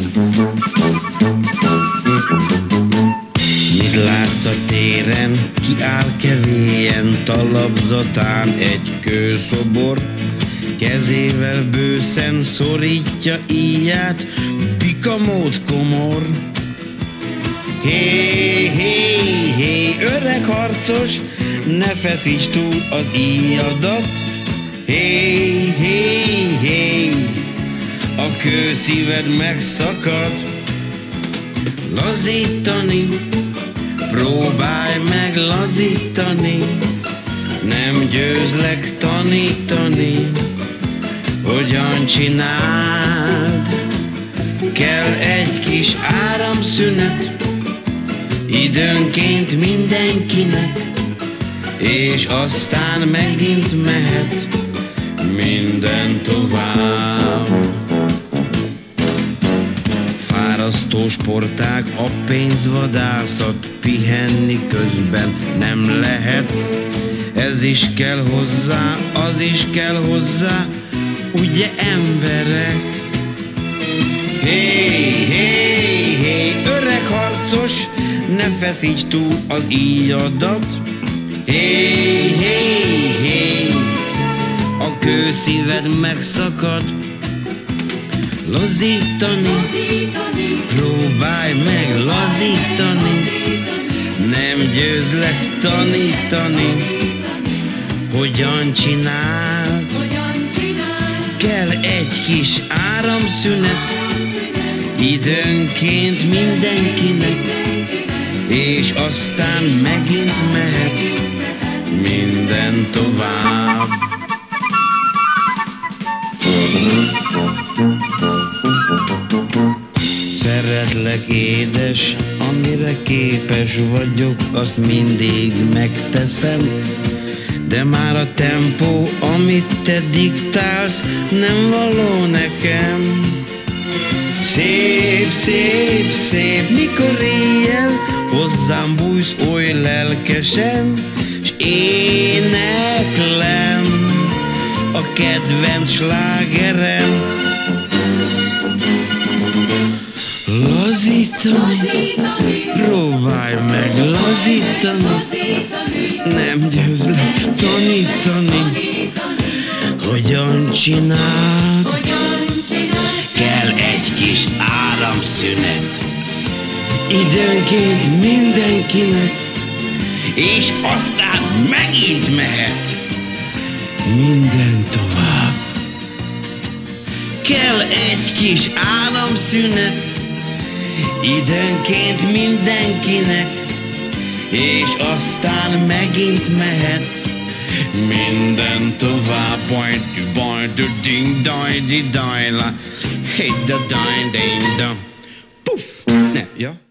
Mit látsz a téren, ki áll kevélyen, talapzatán egy kőszobor, kezével bőszen szorítja íját, bikamód komor. Hé, hé, hé, öreg harcos, ne feszíts túl az íjadat. Hé, hé, hé, a kőszíved megszakad. Lazítani, próbálj meg lazítani, nem győzlek tanítani, hogyan csináld. Kell egy kis áramszünet, időnként mindenkinek, és aztán megint mehet minden tovább. Fárasztó sportág, a pénzvadászat, pihenni közben nem lehet. Ez is kell hozzá, az is kell hozzá, ugye emberek? Hé, hé, hé, öreg harcos, ne feszíts túl az íjadat. Hé, hé, hé, a kőszíved megszakad. Lazítani, próbálj meg lazítani, nem győzlek tanítani, hogyan csináld. Kell egy kis áramszünet, időnként mindenkinek, és aztán megint mehet minden tovább. Szeretlek édes, amire képes vagyok, azt mindig megteszem, de már a tempó, amit te diktálsz, nem való nekem. Szép, szép, szép, mikor éjjel hozzám bújsz oly lelkesen, s éneklem a kedvenc slágerem. Lazítani, próbálj meg lazítani, nem győzlek tanítani, hogyan csináld. Kell egy kis áramszünet, időnként mindenkinek, és aztán megint mehet minden tovább. Kell egy kis áramszünet, időnként mindenkinek, és aztán megint mehet minden tovább. Ding ding ding, hey da ding ding dong. Puff. Ne, ja.